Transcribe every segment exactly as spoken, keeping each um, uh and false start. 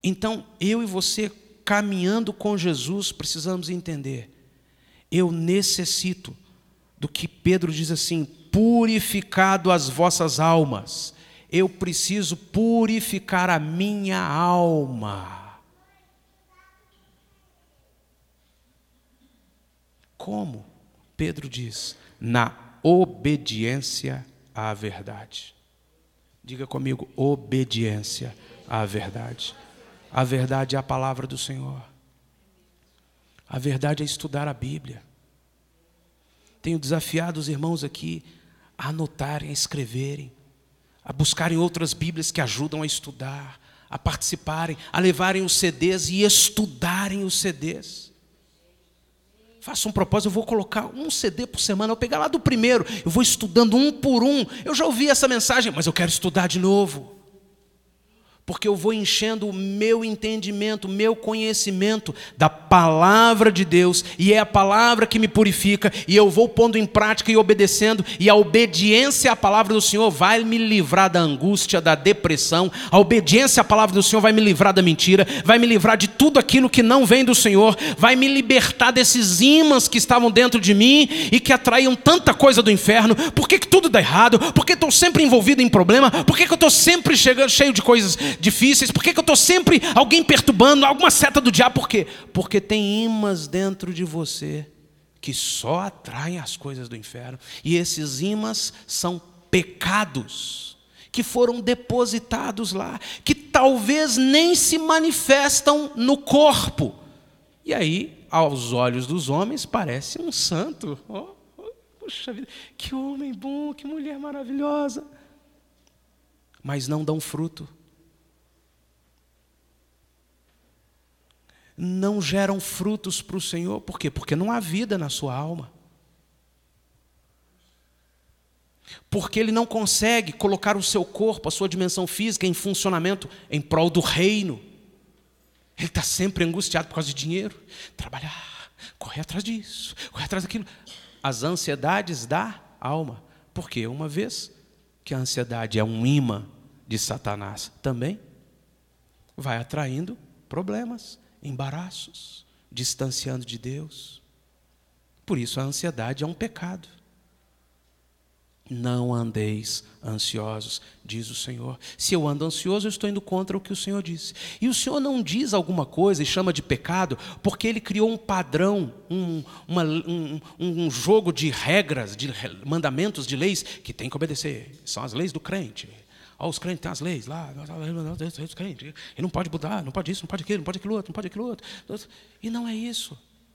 Então, eu e você, caminhando com Jesus, precisamos entender: eu necessito do que Pedro diz assim: purificado as vossas almas. Eu preciso purificar a minha alma. Como? Pedro diz: na obediência à verdade. Diga comigo: obediência à verdade. A verdade é a palavra do Senhor. A verdade é estudar a Bíblia. Tenho desafiado os irmãos aqui a anotarem, a escreverem, a buscarem outras Bíblias que ajudam a estudar, a participarem, a levarem os C Ds e estudarem os C Ds. Faça um propósito: eu vou colocar um C D por semana, eu vou pegar lá do primeiro, eu vou estudando um por um. Eu já ouvi essa mensagem, mas eu quero estudar de novo. Porque eu vou enchendo o meu entendimento, o meu conhecimento da palavra de Deus, e é a palavra que me purifica, e eu vou pondo em prática e obedecendo, e a obediência à palavra do Senhor vai me livrar da angústia, da depressão. A obediência à palavra do Senhor vai me livrar da mentira, vai me livrar de tudo aquilo que não vem do Senhor, vai me libertar desses ímãs que estavam dentro de mim e que atraíam tanta coisa do inferno. Por que que tudo dá errado? Por que estou sempre envolvido em problema? Por que que eu estou sempre chegando, cheio de coisas difíceis? Por que que eu estou sempre alguém perturbando, alguma seta do diabo? Por quê? Porque tem ímãs dentro de você que só atraem as coisas do inferno. E esses ímãs são pecados que foram depositados lá, que talvez nem se manifestam no corpo. E aí, aos olhos dos homens, parece um santo. Oh, oh, puxa vida, que homem bom, que mulher maravilhosa. Mas não dão fruto. Não geram frutos para o Senhor. Por quê? Porque não há vida na sua alma. Porque ele não consegue colocar o seu corpo, a sua dimensão física em funcionamento em prol do reino. Ele está sempre angustiado por causa de dinheiro. Trabalhar, correr atrás disso, correr atrás daquilo. As ansiedades da alma. Por quê? Uma vez que a ansiedade é um imã de Satanás, também vai atraindo problemas, embaraços, distanciando de Deus. Por isso a ansiedade é um pecado. Não andeis ansiosos, diz o Senhor. Se eu ando ansioso, eu estou indo contra o que o Senhor disse. E o Senhor não diz alguma coisa e chama de pecado, porque Ele criou um padrão, um, uma, um, um jogo de regras, de mandamentos, de leis, que tem que obedecer. São as leis do crente. Ó, os crentes têm as leis lá, os crentes, e não pode mudar, não pode isso, não pode aquilo, não pode aquilo outro, não pode aquilo outro. E não é isso.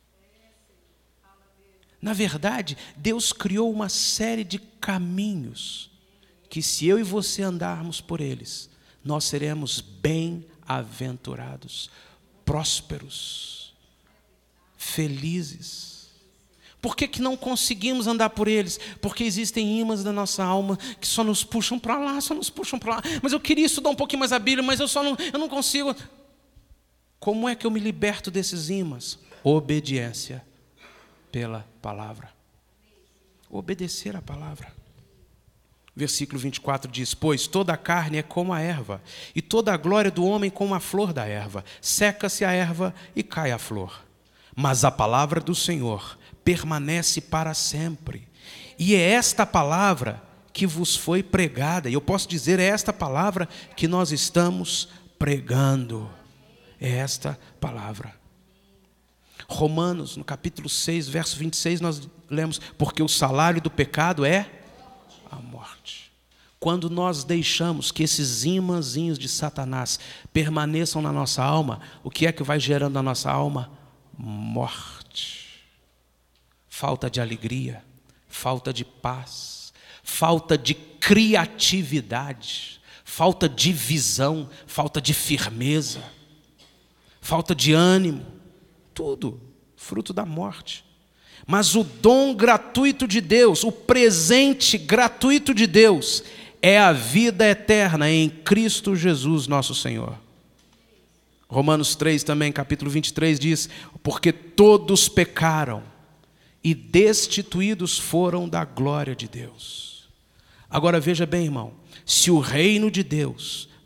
Na verdade, Deus criou uma série de caminhos que, se eu e você andarmos por eles, nós seremos bem-aventurados, prósperos, felizes. Por que que não conseguimos andar por eles? Porque existem ímãs da nossa alma que só nos puxam para lá, só nos puxam para lá. Mas eu queria estudar um pouquinho mais a Bíblia, mas eu só não, eu não consigo. Como é que eu me liberto desses ímãs? Obediência pela palavra. Obedecer a palavra. Versículo vinte e quatro diz: pois toda a carne é como a erva, e toda a glória do homem como a flor da erva. Seca-se a erva e cai a flor. Mas a palavra do Senhor permanece para sempre. E é esta palavra que vos foi pregada. E eu posso dizer, é esta palavra que nós estamos pregando. É esta palavra. Romanos, no capítulo seis, verso vinte e seis, nós lemos: porque o salário do pecado é a morte. Quando nós deixamos que esses imãzinhos de Satanás permaneçam na nossa alma, o que é que vai gerando na nossa alma? Morte. Falta de alegria, falta de paz, falta de criatividade, falta de visão, falta de firmeza, falta de ânimo. Tudo fruto da morte. Mas o dom gratuito de Deus, o presente gratuito de Deus, é a vida eterna em Cristo Jesus nosso Senhor. Romanos três também, capítulo vinte e três diz: porque todos pecaram e destituídos foram da glória de Deus. Agora veja bem, irmão, se o reino de Deus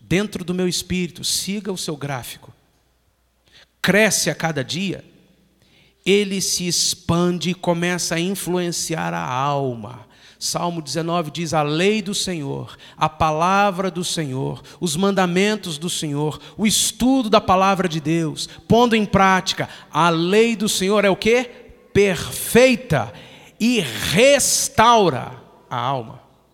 dentro do meu espírito, siga o seu gráfico, cresce a cada dia, ele se expande e começa a influenciar a alma. Salmo dezenove diz: a lei do Senhor, a palavra do Senhor, os mandamentos do Senhor, o estudo da palavra de Deus, pondo em prática, a lei do Senhor é o quê? Perfeita e restaura a alma.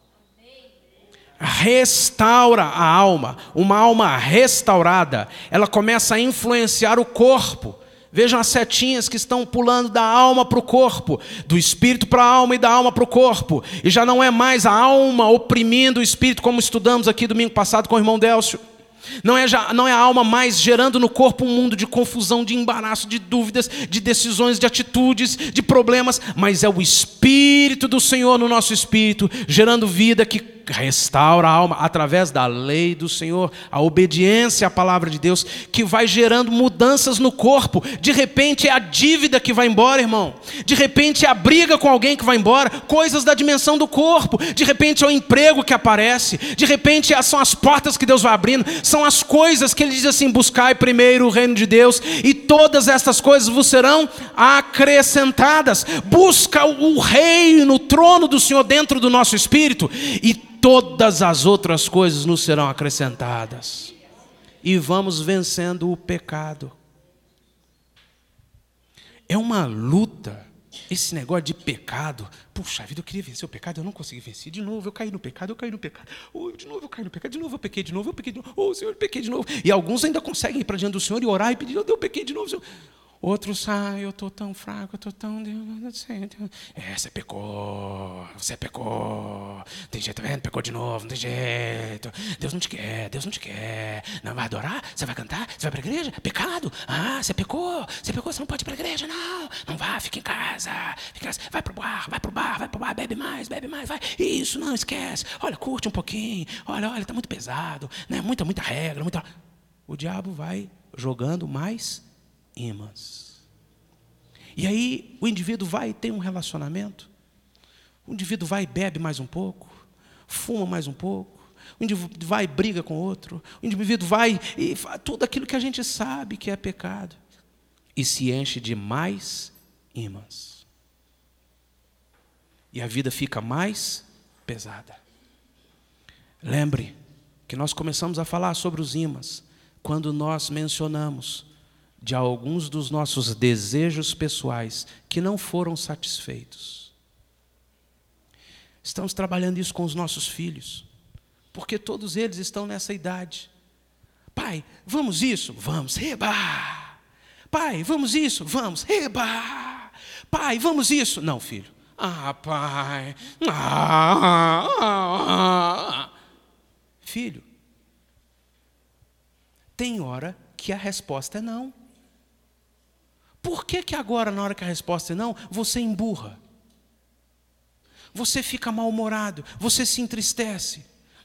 Restaura a alma. Uma alma restaurada, ela começa a influenciar o corpo. Vejam as setinhas que estão pulando da alma para o corpo, do espírito para a alma e da alma para o corpo. E já não é mais a alma oprimindo o espírito, como estudamos aqui domingo passado com o irmão Délcio. Não é, já, não é a alma mais gerando no corpo um mundo de confusão, de embaraço, de dúvidas, de decisões, de atitudes, de problemas. Mas é o Espírito do Senhor no nosso espírito, gerando vida que restaura a alma através da lei do Senhor, a obediência à palavra de Deus, que vai gerando mudanças no corpo. De repente é a dívida que vai embora, irmão. De repente é a briga com alguém que vai embora, coisas da dimensão do corpo. De repente é o emprego que aparece. De repente são as portas que Deus vai abrindo. São as coisas que ele diz assim: buscai primeiro o reino de Deus e todas estas coisas vos serão acrescentadas. Busca o reino, o trono do Senhor dentro do nosso espírito e todas as outras coisas nos serão acrescentadas. E vamos vencendo o pecado. É uma luta. Esse negócio de pecado. Puxa vida, eu queria vencer o pecado, eu não consegui vencer. De novo eu caí no pecado, eu caí no pecado. Oh, de novo eu caí no pecado, de novo eu pequei de novo, eu pequei de novo. Oh, Senhor, eu pequei de novo. E alguns ainda conseguem ir para diante do Senhor e orar e pedir: eu pequei de novo, Senhor. Outros, ah, eu estou tão fraco, eu estou tão... É, você pecou, você pecou. Tem jeito, tá vendo? Pecou de novo, não tem jeito. Deus não te quer, Deus não te quer. Não vai adorar? Você vai cantar? Você vai para a igreja? Pecado? Ah, você pecou, você pecou, você não pode ir para a igreja, não. Não vá, fica em casa. Fica em casa. Vai para o bar, vai para o bar, vai para o bar, bebe mais, bebe mais, vai. Isso, não esquece. Olha, curte um pouquinho. Olha, olha, está muito pesado, né? Muita, muita regra, muita... O diabo vai jogando mais imãs. E aí o indivíduo vai e tem um relacionamento. O indivíduo vai e bebe mais um pouco, fuma mais um pouco. O indivíduo vai e briga com outro. O indivíduo vai e faz tudo aquilo que a gente sabe que é pecado. E se enche de mais imãs. E a vida fica mais pesada. Lembre que nós começamos a falar sobre os imãs quando nós mencionamos de alguns dos nossos desejos pessoais que não foram satisfeitos. Estamos trabalhando isso com os nossos filhos, porque todos eles estão nessa idade. Pai, vamos isso? Vamos, reba! Pai, vamos isso? Vamos, reba! Pai, vamos isso? Não, filho. Ah, pai. Ah, ah, ah. Filho, tem hora que a resposta é não. Por que que agora, na hora que a resposta é não, você emburra? Você fica mal-humorado, você se entristece.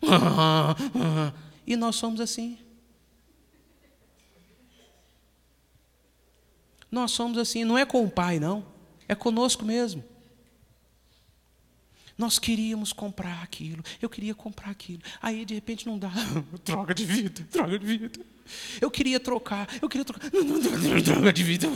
E nós somos assim. Nós somos assim, não é com o pai, não. É conosco mesmo. Nós queríamos comprar aquilo, eu queria comprar aquilo. Aí, de repente, não dá. Droga de vida, droga de vida. Eu queria trocar, eu queria trocar. Não, não, não, droga de vida.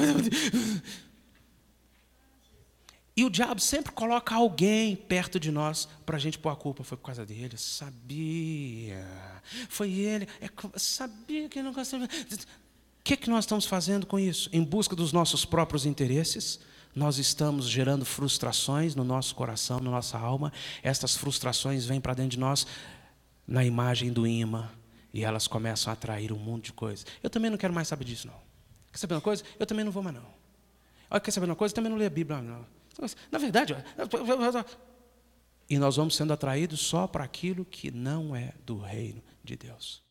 E o diabo sempre coloca alguém perto de nós para a gente pôr a culpa. Foi por causa dele, eu sabia. Foi ele, é, sabia que ele não gostava. O que, que nós estamos fazendo com isso? Em busca dos nossos próprios interesses, nós estamos gerando frustrações no nosso coração, na nossa alma. Estas frustrações vêm para dentro de nós na imagem do imã. E elas começam a atrair um monte de coisas. Eu também não quero mais saber disso, não. Quer saber uma coisa? Eu também não vou mais, não. Olha, quer saber uma coisa? Eu também não leio a Bíblia, não. Na verdade... E nós vamos sendo atraídos só para aquilo que não é do reino de Deus.